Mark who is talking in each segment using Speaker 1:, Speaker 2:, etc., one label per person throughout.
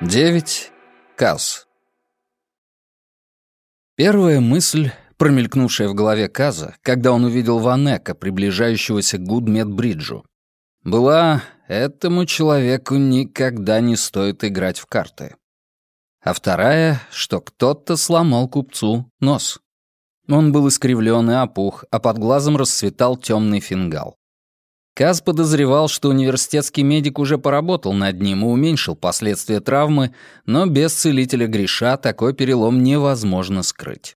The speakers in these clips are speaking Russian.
Speaker 1: 9. Каз. Первая мысль, промелькнувшая в голове Каза, когда он увидел Ван Эка, приближающегося к Гудмедбриджу, была: этому человеку никогда не стоит играть в карты. А вторая, что кто-то сломал купцу нос. Он был искривлен и опух, а под глазом расцветал темный фингал. Каз подозревал, что университетский медик уже поработал над ним и уменьшил последствия травмы, но без целителя Гриша такой перелом невозможно скрыть.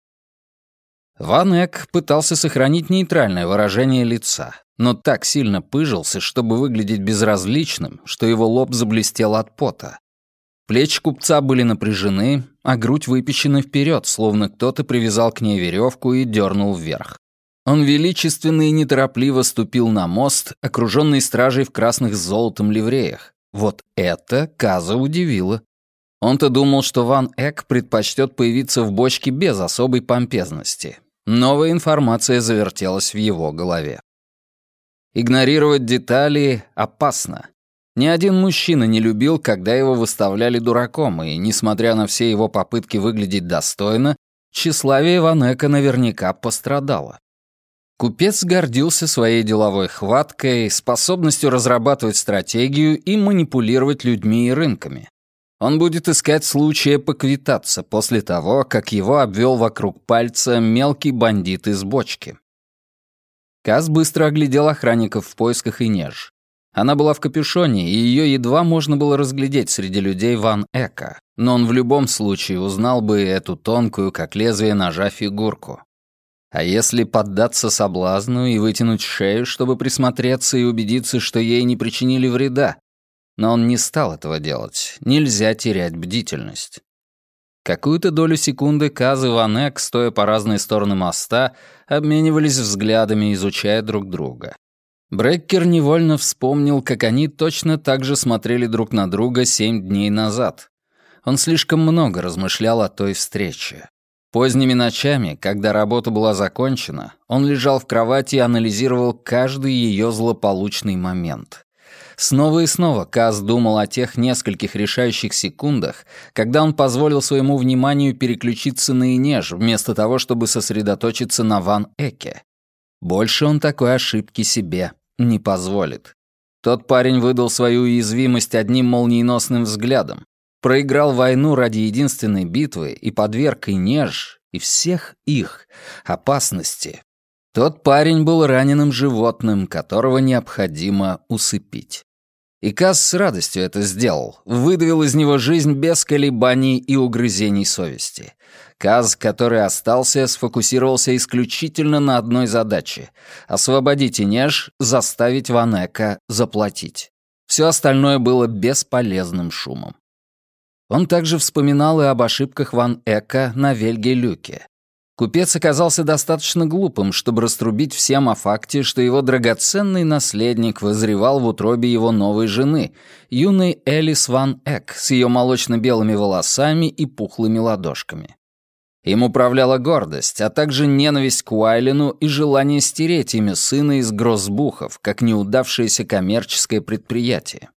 Speaker 1: Ван Эк пытался сохранить нейтральное выражение лица, но так сильно пыжился, чтобы выглядеть безразличным, что его лоб заблестел от пота. Плечи купца были напряжены, а грудь выпечена вперед, словно кто-то привязал к ней веревку и дернул вверх. Он величественно и неторопливо ступил на мост, окруженный стражей в красных с золотом ливреях. Вот это Каза удивило. Он-то думал, что Ван Эк предпочтет появиться в бочке без особой помпезности. Новая информация завертелась в его голове. Игнорировать детали опасно. Ни один мужчина не любил, когда его выставляли дураком, и, несмотря на все его попытки выглядеть достойно, тщеславие Ван Эка наверняка пострадало. Купец гордился своей деловой хваткой, способностью разрабатывать стратегию и манипулировать людьми и рынками. Он будет искать случая поквитаться после того, как его обвел вокруг пальца мелкий бандит из бочки. Каз быстро оглядел охранников в поисках Инеж. Она была в капюшоне, и ее едва можно было разглядеть среди людей Ван Эка, но он в любом случае узнал бы эту тонкую, как лезвие ножа, фигурку. А если поддаться соблазну и вытянуть шею, чтобы присмотреться и убедиться, что ей не причинили вреда? Но он не стал этого делать. Нельзя терять бдительность. Какую-то долю секунды Каз и Ван Эк, стоя по разные стороны моста, обменивались взглядами, изучая друг друга. Бреккер невольно вспомнил, как они точно так же смотрели друг на друга 7 дней назад. Он слишком много размышлял о той встрече. Поздними ночами, когда работа была закончена, он лежал в кровати и анализировал каждый ее злополучный момент. Снова и снова Каз думал о тех нескольких решающих секундах, когда он позволил своему вниманию переключиться на Инеж, вместо того, чтобы сосредоточиться на Ван Эке. Больше он такой ошибки себе не позволит. Тот парень выдал свою уязвимость одним молниеносным взглядом, проиграл войну ради единственной битвы и подверг Инеж и всех их опасности. Тот парень был раненым животным, которого необходимо усыпить. И Каз с радостью это сделал, выдавил из него жизнь без колебаний и угрызений совести. Каз, который остался, сфокусировался исключительно на одной задаче — освободить Инеж, заставить Ван Эка заплатить. Все остальное было бесполезным шумом. Он также вспоминал и об ошибках Ван Эка на Вельге-Люке. Купец оказался достаточно глупым, чтобы раструбить всем о факте, что его драгоценный наследник вызревал в утробе его новой жены, юной Элис Ван Эк, с ее молочно-белыми волосами и пухлыми ладошками. Им управляла гордость, а также ненависть к Уайлену и желание стереть имя сына из Гроссбухов, как неудавшееся коммерческое предприятие.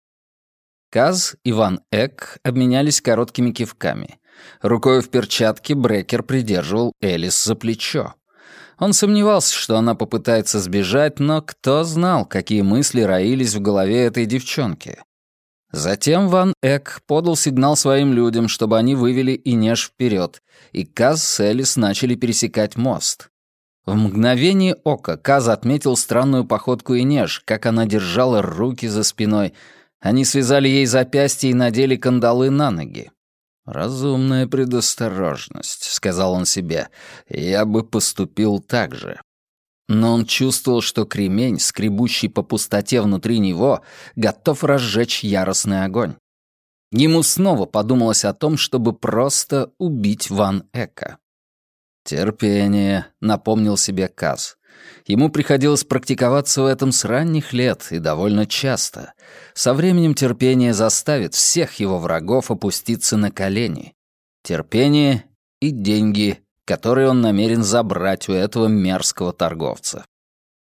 Speaker 1: Каз и Ван Эк обменялись короткими кивками. Рукой в перчатке Бреккер придерживал Элис за плечо. Он сомневался, что она попытается сбежать, но кто знал, какие мысли роились в голове этой девчонки. Затем Ван Эк подал сигнал своим людям, чтобы они вывели Инеж вперед, и Каз с Элис начали пересекать мост. В мгновение ока Каз отметил странную походку Инеж, как она держала руки за спиной. Они связали ей запястья и надели кандалы на ноги. «Разумная предосторожность», — сказал он себе. «Я бы поступил так же». Но он чувствовал, что кремень, скребущий по пустоте внутри него, готов разжечь яростный огонь. Ему снова подумалось о том, чтобы просто убить Ван Эка. «Терпение», — напомнил себе Каз. Ему приходилось практиковаться в этом с ранних лет и довольно часто. Со временем терпение заставит всех его врагов опуститься на колени. Терпение и деньги, которые он намерен забрать у этого мерзкого торговца.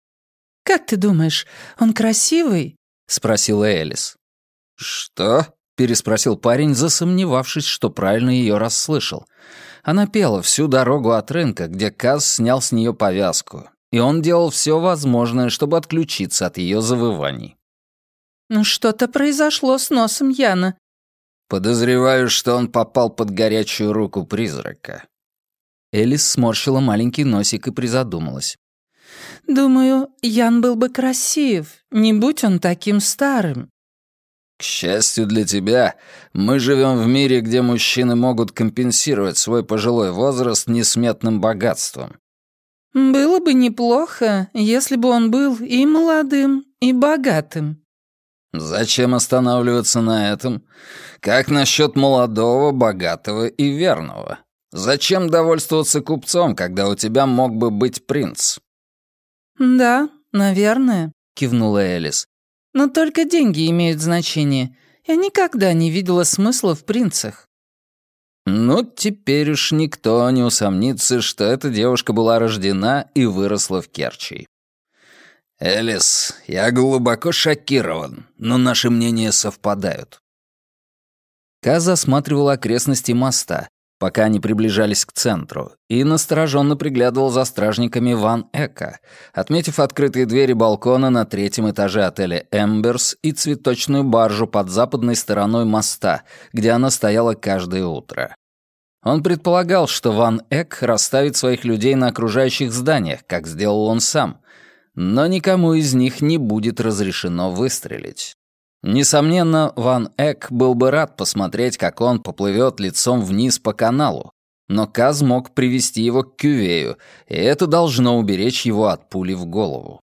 Speaker 2: «Как ты думаешь, он красивый?» —
Speaker 1: спросила Элис. «Что?» переспросил парень, засомневавшись, что правильно ее расслышал. Она пела всю дорогу от рынка, где Каз снял с нее повязку, и он делал все возможное, чтобы отключиться от ее завываний.
Speaker 2: «Ну что-то произошло с носом Яна».
Speaker 1: «Подозреваю, что он попал под горячую руку призрака». Элис сморщила маленький носик и призадумалась.
Speaker 2: «Думаю, Ян был бы красив, не будь он таким старым».
Speaker 1: «К счастью для тебя, мы живем в мире, где мужчины могут компенсировать свой пожилой возраст несметным богатством».
Speaker 2: «Было бы неплохо, если бы он был и молодым, и богатым».
Speaker 1: «Зачем останавливаться на этом? Как насчет молодого, богатого и верного? Зачем довольствоваться купцом, когда у тебя мог бы быть принц?»
Speaker 2: «Да, наверное», — кивнула
Speaker 1: Элис.
Speaker 2: «Но только деньги имеют значение. Я никогда не видела смысла в принцах».
Speaker 1: Ну, теперь уж никто не усомнится, что эта девушка была рождена и выросла в Керчи. «Элис, я глубоко шокирован, но наши мнения совпадают». Каз осматривал окрестности моста, пока они приближались к центру, и настороженно приглядывал за стражниками Ван Эка, отметив открытые двери балкона на 3-м этаже отеля «Эмберс» и цветочную баржу под западной стороной моста, где она стояла каждое утро. Он предполагал, что Ван Эк расставит своих людей на окружающих зданиях, как сделал он сам, но никому из них не будет разрешено выстрелить. Несомненно, Ван Эк был бы рад посмотреть, как он поплывет лицом вниз по каналу, но Каз мог привести его к кювею, и это должно уберечь его от пули в голову.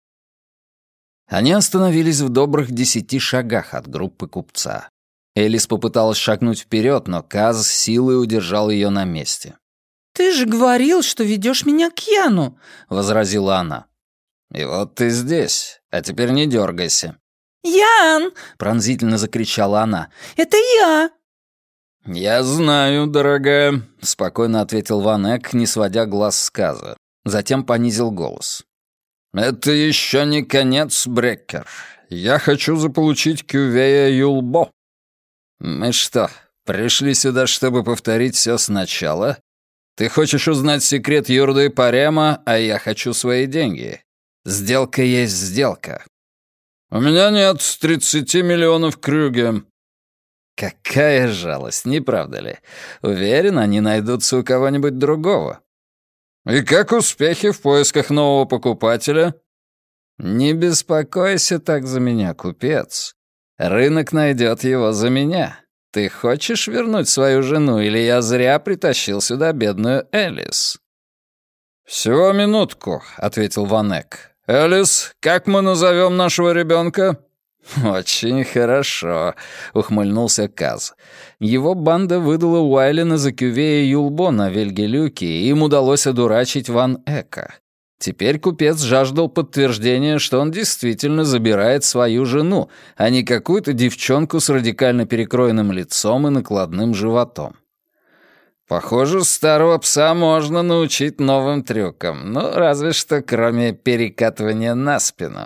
Speaker 1: Они остановились в добрых 10 шагах от группы купца. Элис попыталась шагнуть вперед, но Каз силой удержал ее на месте.
Speaker 2: «Ты же говорил, что ведешь меня к Яну», — возразила она.
Speaker 1: «И вот ты здесь, а теперь не дергайся».
Speaker 2: «Ян!» —
Speaker 1: пронзительно закричала она.
Speaker 2: «Это я!»
Speaker 1: «Я знаю, дорогая», — спокойно ответил Ван Эк, не сводя глаз с Каза. Затем понизил голос. «Это еще не конец, Бреккер. Я хочу заполучить Кювея Юлбо». «Мы что, пришли сюда, чтобы повторить все сначала? Ты хочешь узнать секрет Юрды и Парема, а я хочу свои деньги. Сделка есть сделка». «У меня нет 30 миллионов крюге». Какая жалость, не правда ли? Уверен, они найдутся у кого-нибудь другого. «И как успехи в поисках нового покупателя?» «Не беспокойся так за меня, купец. Рынок найдет его за меня. Ты хочешь вернуть свою жену, или я зря притащил сюда бедную Элис?» «Всего минутку», — ответил Ван Эк. «Элис, как мы назовем нашего ребенка?» «Очень хорошо», — ухмыльнулся Каз. Его банда выдала Уайлена за Кювея Юлбо на Вельгелюке, и им удалось одурачить Ван Эка. Теперь купец жаждал подтверждения, что он действительно забирает свою жену, а не какую-то девчонку с радикально перекроенным лицом и накладным животом. Похоже, старого пса можно научить новым трюкам, ну, разве что кроме перекатывания на спину.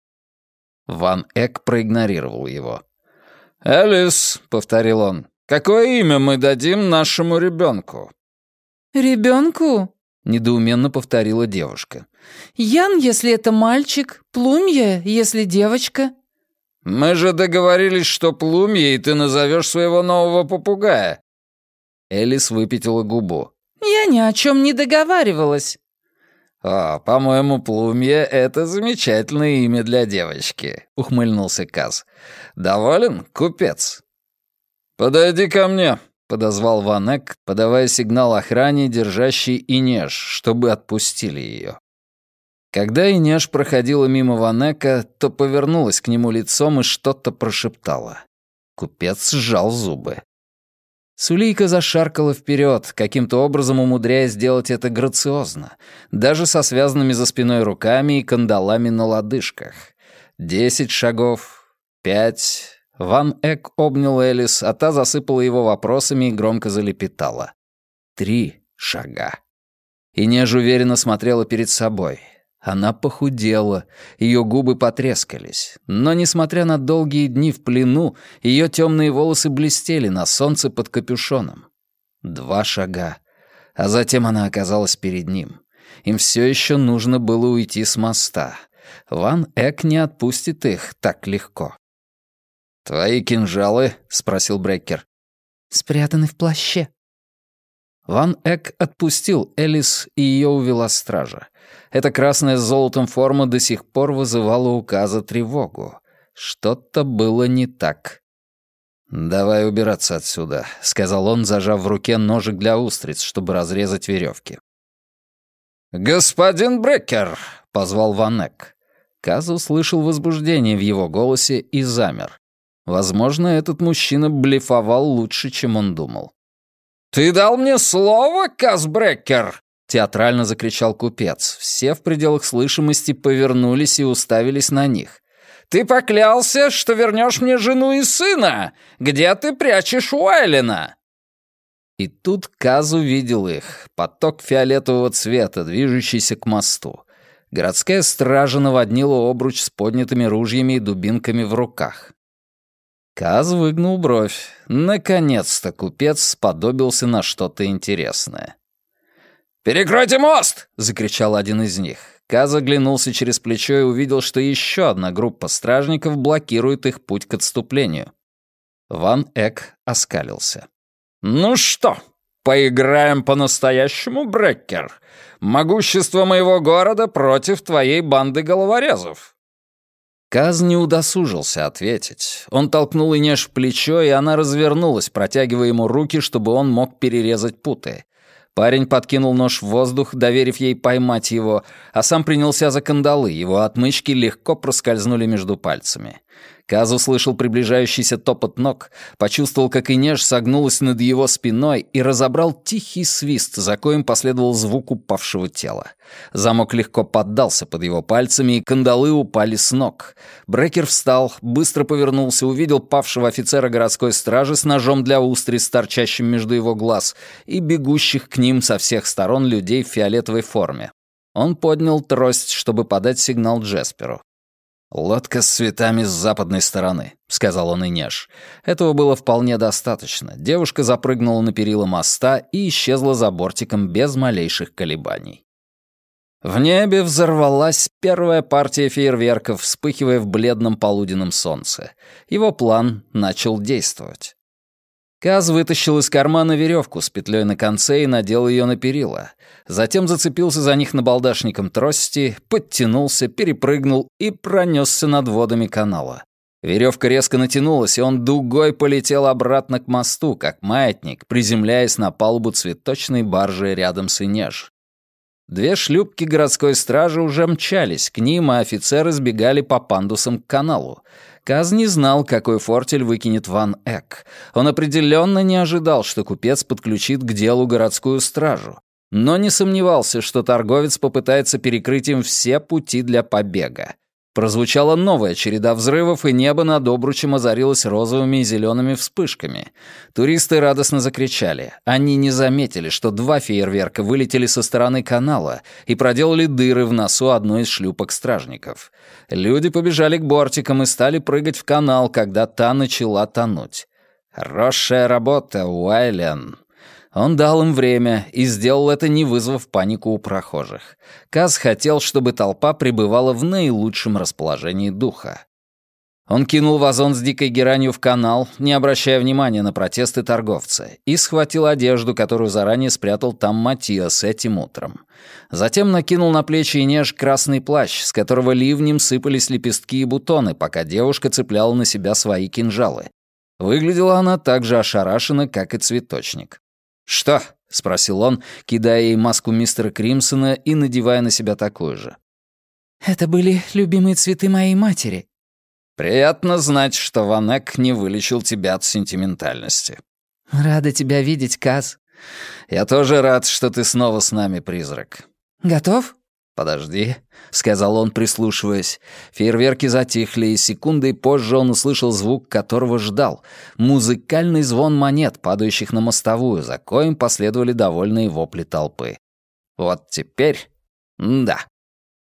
Speaker 1: Ван Эк проигнорировал его. «Элис», — повторил он, — «какое имя мы дадим нашему ребенку?»
Speaker 2: «Ребенку?» — недоуменно повторила девушка. «Ян, если это мальчик, Плумья, если девочка».
Speaker 1: «Мы же договорились, что Плумьей ты назовешь своего нового попугая». Элис выпятила губу.
Speaker 2: «Я ни о чем не договаривалась».
Speaker 1: «О, по-моему, Плумья — это замечательное имя для девочки», — ухмыльнулся Каз. «Доволен, купец?» «Подойди ко мне», — подозвал Ван Эк, подавая сигнал охране, держащей Инеш, чтобы отпустили ее. Когда Инеш проходила мимо Ван Эка, то повернулась к нему лицом и что-то прошептала. Купец сжал зубы. Сулейка зашаркала вперед, каким-то образом умудряясь сделать это грациозно, даже со связанными за спиной руками и кандалами на лодыжках. 10 шагов, 5. Ван Эк обнял Элис, а та засыпала его вопросами и громко залепетала. 3 шага. И неж уверенно смотрела перед собой. Она похудела, ее губы потрескались, но, несмотря на долгие дни в плену, ее темные волосы блестели на солнце под капюшоном. 2 шага, а затем она оказалась перед ним. Им все еще нужно было уйти с моста. Ван Эк не отпустит их так легко. «Твои кинжалы?» — спросил Бреккер.
Speaker 2: «Спрятаны в плаще».
Speaker 1: Ван Эк отпустил Элис, и ее увела стража. Эта красная с золотом форма до сих пор вызывала у Каза тревогу. Что-то было не так. «Давай убираться отсюда», — сказал он, зажав в руке ножик для устриц, чтобы разрезать веревки. «Господин Бреккер!» — позвал Ван Эк. Каз услышал возбуждение в его голосе и замер. Возможно, этот мужчина блефовал лучше, чем он думал. «Ты дал мне слово, Каз Бреккер!» — театрально закричал купец. Все в пределах слышимости повернулись и уставились на них. «Ты поклялся, что вернешь мне жену и сына! Где ты прячешь Уайлена?» И тут Каз увидел их. Поток фиолетового цвета, движущийся к мосту. Городская стража наводнила обруч с поднятыми ружьями и дубинками в руках. Каз выгнул бровь. Наконец-то купец сподобился на что-то интересное. «Перекройте мост!» — закричал один из них. Каз оглянулся через плечо и увидел, что еще одна группа стражников блокирует их путь к отступлению. Ван Эк оскалился. «Ну что, поиграем по-настоящему, Бреккер? Могущество моего города против твоей банды головорезов». Каз не удосужился ответить. Он толкнул Инеш в плечо, и она развернулась, протягивая ему руки, чтобы он мог перерезать путы. Парень подкинул нож в воздух, доверив ей поймать его, а сам принялся за кандалы. Его отмычки легко проскользнули между пальцами. Каз услышал приближающийся топот ног, почувствовал, как Инеш согнулась над его спиной и разобрал тихий свист, за коим последовал звук упавшего тела. Замок легко поддался под его пальцами, и кандалы упали с ног. Бреккер встал, быстро повернулся, увидел павшего офицера городской стражи с ножом для устриц, торчащим между его глаз, и бегущих к ним со всех сторон людей в фиолетовой форме. Он поднял трость, чтобы подать сигнал Джесперу. «Лодка с цветами с западной стороны», — сказал он Инеш. Этого было вполне достаточно. Девушка запрыгнула на перила моста и исчезла за бортиком без малейших колебаний. В небе взорвалась первая партия фейерверков, вспыхивая в бледном полуденном солнце. Его план начал действовать. Каз вытащил из кармана веревку с петлей на конце и надел ее на перила. Затем зацепился за них набалдашником трости, подтянулся, перепрыгнул и пронесся над водами канала. Веревка резко натянулась, и он дугой полетел обратно к мосту, как маятник, приземляясь на палубу цветочной баржи рядом с Инеж. 2 шлюпки городской стражи уже мчались к ним, а офицеры сбегали по пандусам к каналу. Каз не знал, какой фортель выкинет Ван Эк. Он определенно не ожидал, что купец подключит к делу городскую стражу, но не сомневался, что торговец попытается перекрыть им все пути для побега. Прозвучала новая череда взрывов, и небо над обручем озарилось розовыми и зелеными вспышками. Туристы радостно закричали. Они не заметили, что 2 фейерверка вылетели со стороны канала и проделали дыры в носу одной из шлюпок стражников. Люди побежали к бортикам и стали прыгать в канал, когда та начала тонуть. «Хорошая работа, Уайлен!» Он дал им время и сделал это, не вызвав панику у прохожих. Каз хотел, чтобы толпа пребывала в наилучшем расположении духа. Он кинул вазон с дикой геранью в канал, не обращая внимания на протесты торговца, и схватил одежду, которую заранее спрятал там Матиас этим утром. Затем накинул на плечи Инеж красный плащ, с которого ливнем сыпались лепестки и бутоны, пока девушка цепляла на себя свои кинжалы. Выглядела она так же ошарашена, как и цветочник. «Что?» — спросил он, кидая ей маску мистера Кримсона и надевая на себя такую же.
Speaker 2: «Это были любимые цветы моей матери».
Speaker 1: «Приятно знать, что Ван Эк не вылечил тебя от сентиментальности».
Speaker 2: «Рада тебя видеть, Каз».
Speaker 1: «Я тоже рад, что ты снова с нами, призрак».
Speaker 2: «Готов?»
Speaker 1: «Подожди», — сказал он, прислушиваясь. Фейерверки затихли, и секундой позже он услышал звук, которого ждал. Музыкальный звон монет, падающих на мостовую, за коим последовали довольные вопли толпы. Вот теперь... Да.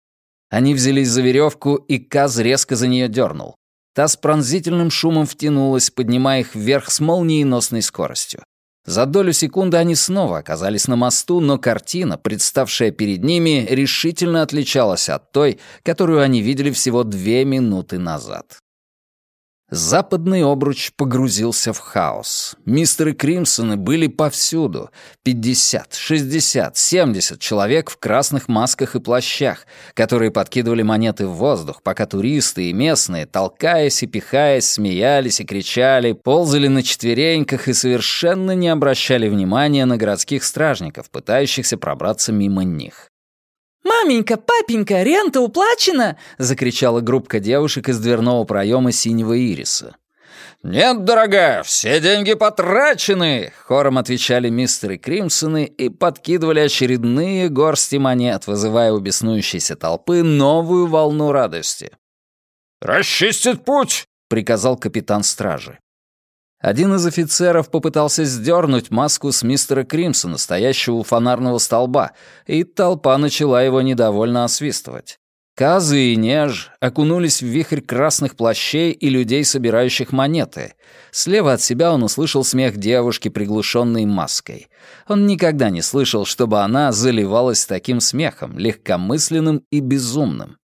Speaker 1: Они взялись за веревку, и Каз резко за нее дернул. Та с пронзительным шумом втянулась, поднимая их вверх с молниеносной скоростью. За долю секунды они снова оказались на мосту, но картина, представшая перед ними, решительно отличалась от той, которую они видели всего 2 минуты назад. Западный обруч погрузился в хаос. Мистеры Кримсоны были повсюду. 50, 60, 70 человек в красных масках и плащах, которые подкидывали монеты в воздух, пока туристы и местные, толкаясь и пихаясь, смеялись и кричали, ползали на четвереньках и совершенно не обращали внимания на городских стражников, пытающихся пробраться мимо них.
Speaker 2: «Маменька, папенька, рента уплачена!» —
Speaker 1: закричала группка девушек из дверного проема синего ириса. «Нет, дорогая, все деньги потрачены!» — хором отвечали мистеры Кримсоны и подкидывали очередные горсти монет, вызывая у беснующейся толпы новую волну радости. «Расчистить путь!» — приказал капитан стражи. Один из офицеров попытался сдернуть маску с мистера Кримсона, стоящего у фонарного столба, и толпа начала его недовольно освистывать. Казы и Неж окунулись в вихрь красных плащей и людей, собирающих монеты. Слева от себя он услышал смех девушки, приглушенной маской. Он никогда не слышал, чтобы она заливалась таким смехом, легкомысленным и безумным.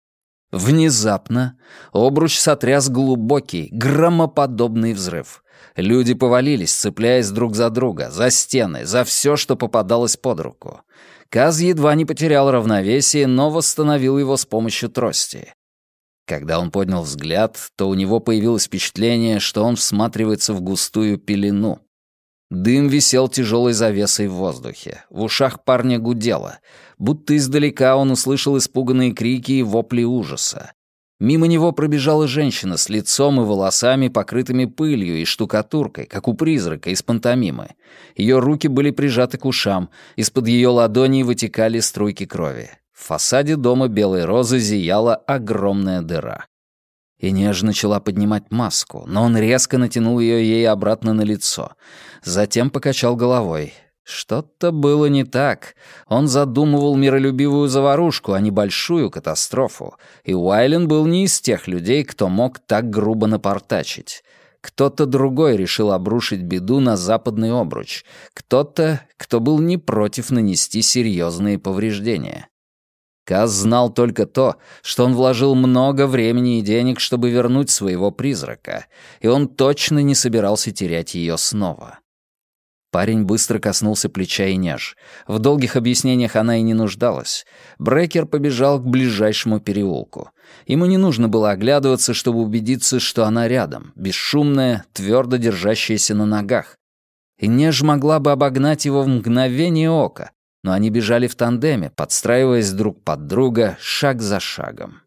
Speaker 1: Внезапно обруч сотряс глубокий, громоподобный взрыв. Люди повалились, цепляясь друг за друга, за стены, за все, что попадалось под руку. Каз едва не потерял равновесие, но восстановил его с помощью трости. Когда он поднял взгляд, то у него появилось впечатление, что он всматривается в густую пелену. Дым висел тяжелой завесой в воздухе. В ушах парня гудело. Будто издалека он услышал испуганные крики и вопли ужаса. Мимо него пробежала женщина с лицом и волосами, покрытыми пылью и штукатуркой, как у призрака из пантомимы. Ее руки были прижаты к ушам, из-под ее ладоней вытекали струйки крови. В фасаде дома Белой Розы зияла огромная дыра. Инеж начала поднимать маску, но он резко натянул ее ей обратно на лицо. Затем покачал головой. Что-то было не так. Он задумывал миролюбивую заварушку, а не большую катастрофу. И Уайлен был не из тех людей, кто мог так грубо напортачить. Кто-то другой решил обрушить беду на западный обруч. Кто-то, кто был не против нанести серьезные повреждения. Каз знал только то, что он вложил много времени и денег, чтобы вернуть своего призрака, и он точно не собирался терять ее снова. Парень быстро коснулся плеча Инеж. В долгих объяснениях она и не нуждалась. Брекер побежал к ближайшему переулку. Ему не нужно было оглядываться, чтобы убедиться, что она рядом, бесшумная, твердо держащаяся на ногах. Инеж могла бы обогнать его в мгновение ока, но они бежали в тандеме, подстраиваясь друг под друга шаг за шагом.